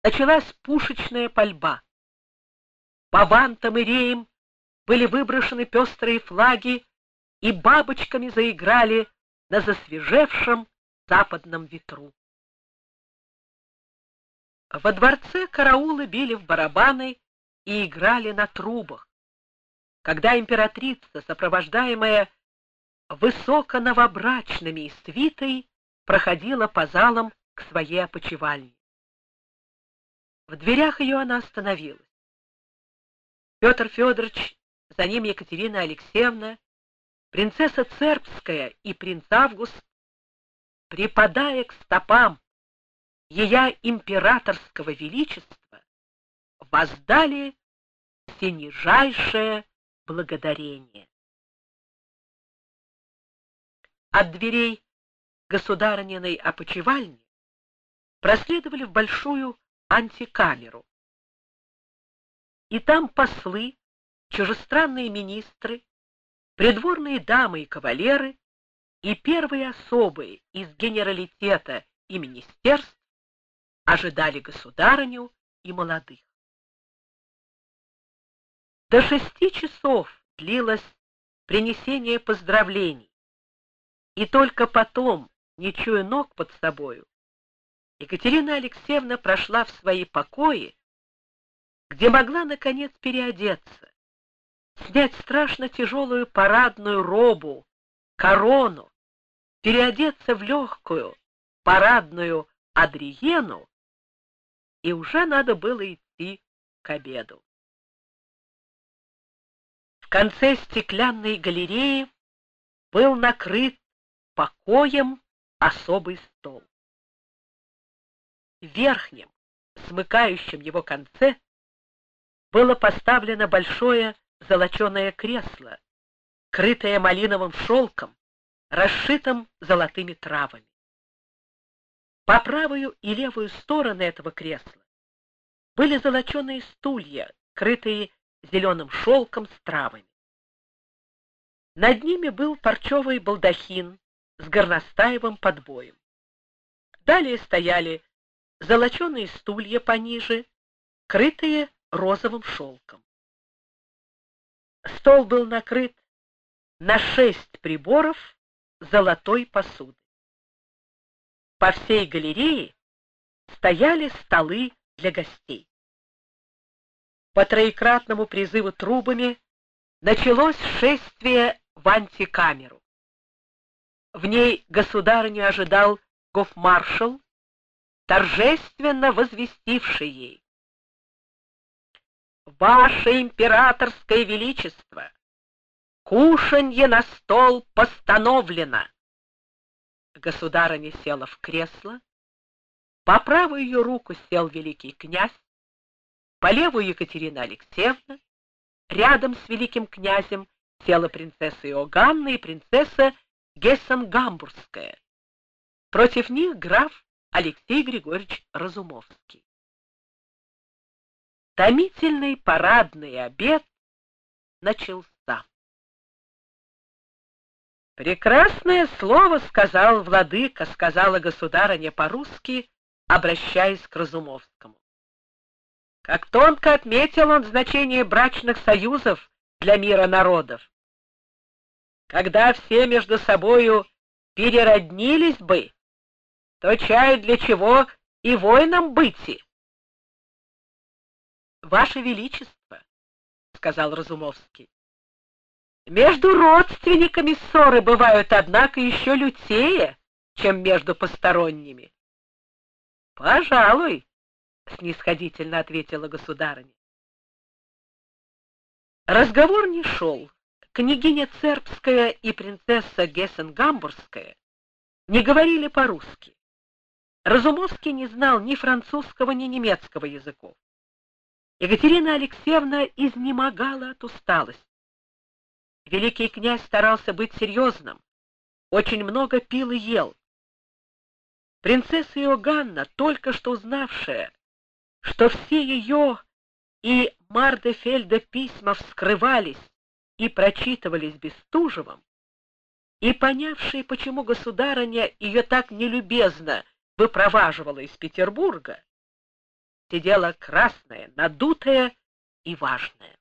началась пушечная пальба. По вантам и реям были выброшены пестрые флаги, и бабочками заиграли на засвежевшем западном ветру. Во дворце караулы били в барабаны и играли на трубах, когда императрица, сопровождаемая высоконовобрачными и свитой, проходила по залам к своей опочивальне. В дверях ее она остановилась. Петр Федорович, за ним Екатерина Алексеевна, принцесса Цербская и принц Август, припадая к стопам ея императорского величества, воздали всенижайшее благодарение. От дверей государыниной опочивальни проследовали в большую антикамеру. И там послы, чужестранные министры, придворные дамы и кавалеры и первые особы из генералитета и министерств ожидали государыню и молодых. До 6 часов длилось принесение поздравлений, и только потом, не чуя ног под собою, Екатерина Алексеевна прошла в свои покои, где могла, наконец, переодеться, снять страшно тяжелую парадную робу, корону, переодеться в легкую парадную адриену, и уже надо было идти к обеду. В конце стеклянной галереи был накрыт покоем особый стол. В верхнем, смыкающем его конце, было поставлено большое золоченое кресло, крытое малиновым шелком, расшитым золотыми травами. По правую и левую стороны этого кресла были золоченые стулья, крытые зеленым шелком с травами. Над ними был парчевый балдахин с горностаевым подбоем. Далее стояли золоченые стулья пониже, крытые розовым шелком. Стол был накрыт на 6 приборов золотой посуды. По всей галерее стояли столы для гостей. По троекратному призыву трубами началось шествие в антикамеру. В ней государыню ожидал гофмаршал, торжественно возвестивший ей: «Ваше императорское величество, кушанье на стол постановлено». Государыня села в кресло, по правую ее руку сел великий князь, по левую Екатерина Алексеевна, рядом с великим князем села принцесса Иоганна и принцесса Гессен-Гамбургская. Против них граф Алексей Григорьевич Разумовский. Томительный парадный обед начался. «Прекрасное слово сказал владыка», — сказала государыня по-русски, обращаясь к Разумовскому. Как тонко отметил он значение брачных союзов для мира народов. Когда все между собою перероднились бы, то чаю для чего и воинам быти. «Ваше Величество», — сказал Разумовский, — «между родственниками ссоры бывают, однако, еще лютее, чем между посторонними». «Пожалуй», — снисходительно ответила государыня. Разговор не шел. Княгиня Цербская и принцесса Гессен-Гамбургская не говорили по-русски. Разумовский не знал ни французского, ни немецкого языков. Екатерина Алексеевна изнемогала от усталости. Великий князь старался быть серьезным, очень много пил и ел. Принцесса Иоганна, только что узнавшая, что все ее и Мардефельда письма вскрывались и прочитывались Бестужевым, и понявшая, почему государыня ее так нелюбезно выпроваживала из Петербурга, сидела красная, надутая и важная.